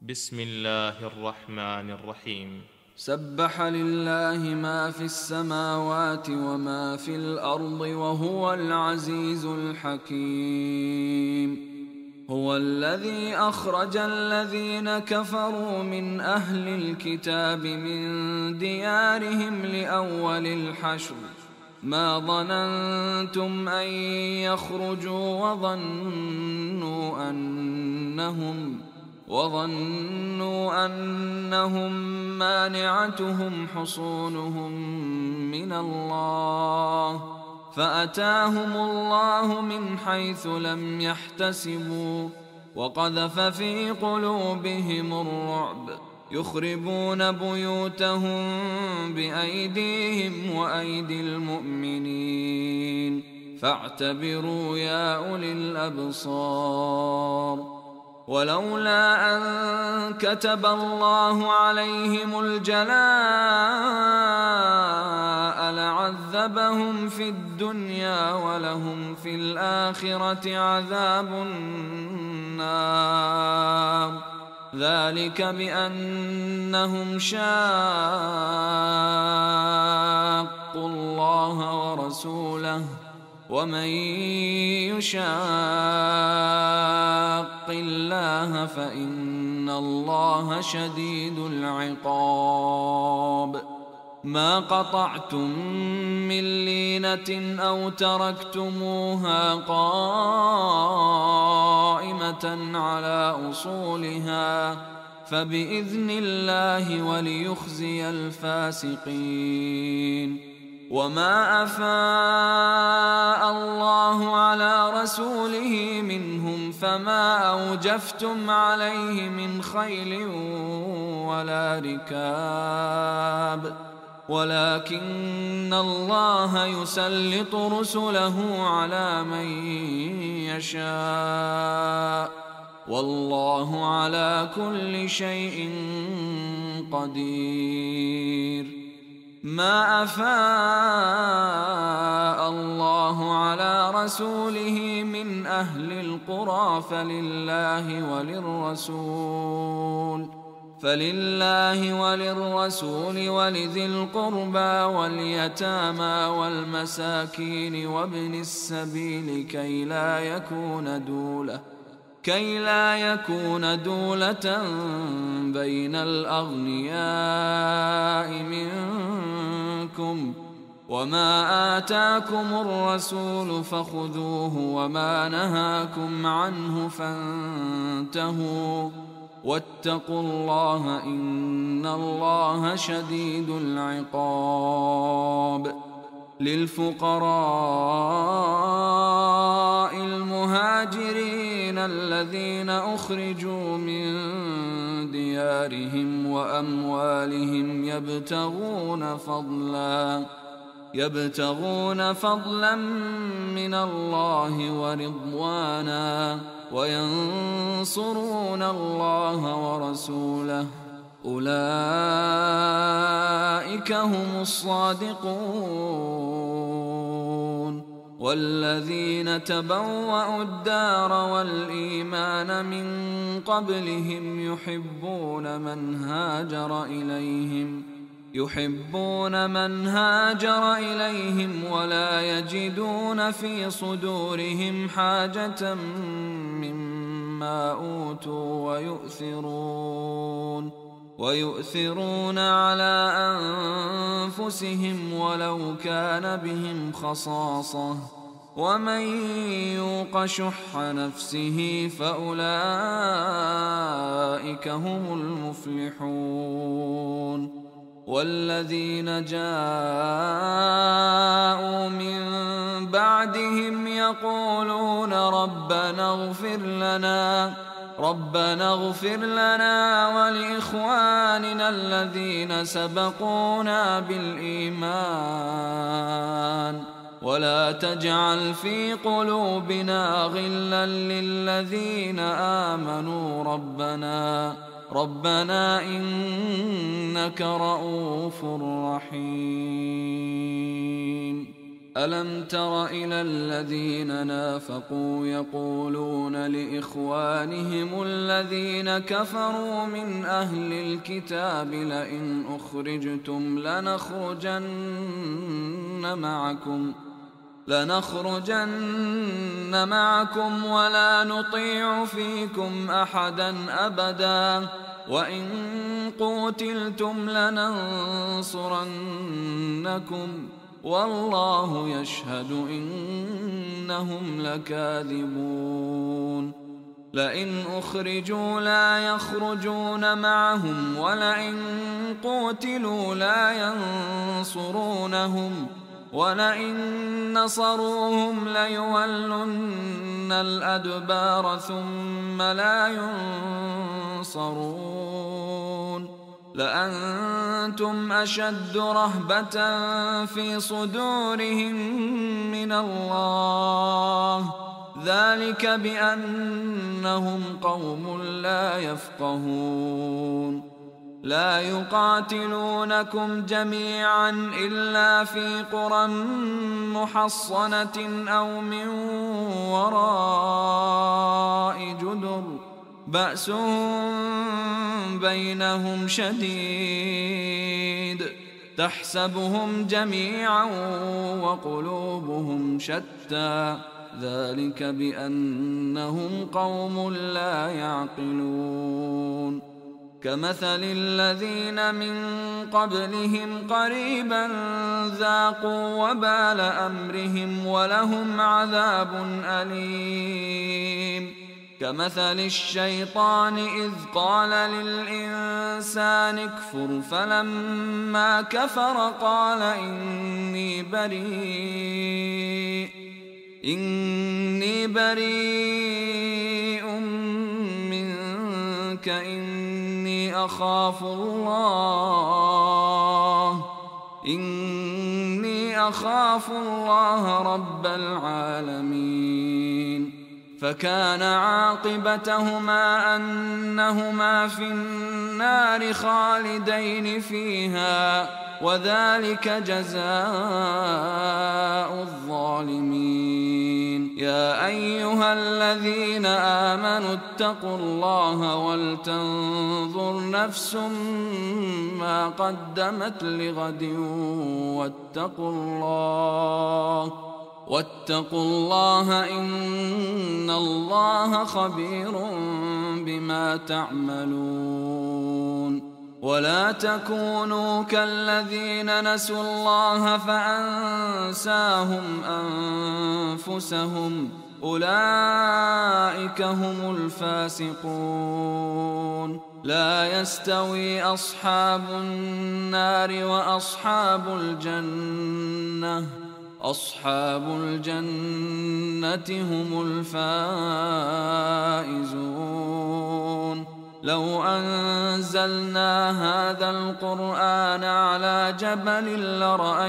بسم الله الرحمن الرحيم. سبح لله ما في السماوات وما في الأرض وهو العزيز الحكيم. هو الذي أخرج الذين كفروا من أهل الكتاب من ديارهم لأول الحشر ما ظننتم أن يخرجوا وظنوا أنهم مانعتهم حصونهم من الله فأتاهم الله من حيث لم يحتسبوا وقذف في قلوبهم الرعب يخربون بيوتهم بأيديهم وأيدي المؤمنين فاعتبروا يا أولي الأبصار. ولولا أن كتب الله عليهم الجلاء لعذبهم في الدنيا ولهم في الآخرة عذاب النار ذلك بأنهم شاقوا الله ورسوله ومن يشاق الله فإن الله شديد العقاب. ما قطعتم من لينة أو تركتموها قائمة على أصولها فبإذن الله وليخزي الفاسقين. وما أفاء الله على رسوله منهم فما أوجفتم عليه من خيل ولا ركاب ولكن الله يسلط رسله على من يشاء والله على كل شيء قدير. ما أفاء الله على رسوله من أهل القرى فلله وللرسول ولذي القربى واليتامى والمساكين وابن السبيل كي لا يكون دولة بين الأغنياء منكم وما آتاكم الرسول فخذوه وما نهاكم عنه فانتهوا واتقوا الله إن الله شديد العقاب. للفقراء المهاجرين الذين أخرجوا من ديارهم وأموالهم يبتغون فضلا من الله ورضوانا وينصرون الله ورسوله أولئك هم الصادقون. والذين تبوأوا الدار والإيمان من قبلهم يحبون من هاجر إليهم ولا يجدون في صدورهم حاجة مما أوتوا ويؤثرون على أنفسهم ولو كان بهم خصاصة ومن يوق شح نفسه فأولئك هم المفلحون. والذين جاءوا من بعدهم يقولون ربنا اغفر لنا ولإخواننا الذين سبقونا بالإيمان ولا تجعل في قلوبنا غلا للذين آمنوا ربنا إنك رؤوف رحيم. ألم تر إلى الذين نافقوا يقولون لإخوانهم الذين كفروا من أهل الكتاب لئن أخرجتم لنخرجن معكم ولا نطيع فيكم أحدا أبدا وإن قوتلتم لننصرنكم والله يشهد إنهم لكاذبون لئن أخرجوا لا يخرجون معهم ولئن قوتلوا لا ينصرونهم ولئن نصروهم ليولن الأدبار ثم لا ينصرون لأنتم أشد رهبة في صدورهم من الله ذلك بأنهم قوم لا يفقهون لا يقاتلونكم جميعا إلا في قرى محصنة أو من وراء جدر بأسهم بينهم شديد تحسبهم جميعا وقلوبهم شتى ذلك بأنهم قوم لا يعقلون كمثل الذين من قبلهم قريبا ذاقوا وبال أمرهم ولهم عذاب أليم كمثل الشيطان إذ قال للإنسان اكفر فلما كفر قال إني بريء منك إني أخاف الله رب العالمين فكان عاقبتهما أنهما في النار خالدين فيها وذلك جزاء الظالمين يا أيها الذين آمنوا اتقوا الله ولتنظر نفس ما قدمت لغد واتقوا الله إن الله خبير بما تعملون ولا تكونوا كالذين نسوا الله فأنساهم أنفسهم أولئك هم الفاسقون لا يستوي أصحاب النار وأصحاب الجنة هم الفائزون لو أنزلنا هذا القرآن على جبل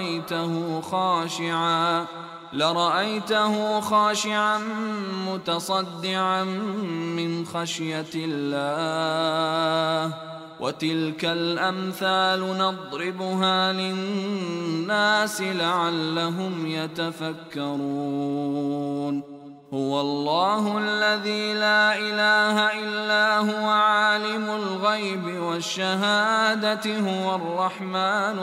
لرأيته خاشعا متصدعا من خشية الله وتلك الأمثال نضربها للناس لعلهم يتفكرون هو الله الذي لا إله إلا هو عالم الغيب والشهادة هو الرحمن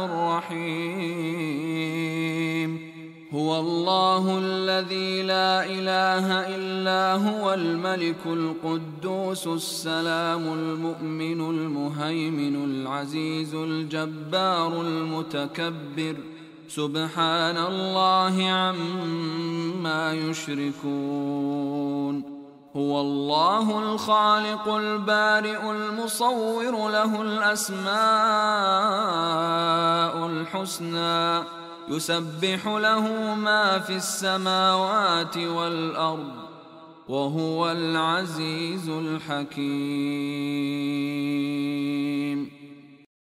الرحيم هو الله الذي لا إله إلا هو الملك القدوس السلام المؤمن المهيمن العزيز الجبار المتكبر سبحان الله عما يشركون هو الله الخالق البارئ المصور له الأسماء الحسنى يسبح له ما في السماوات والأرض وهو العزيز الحكيم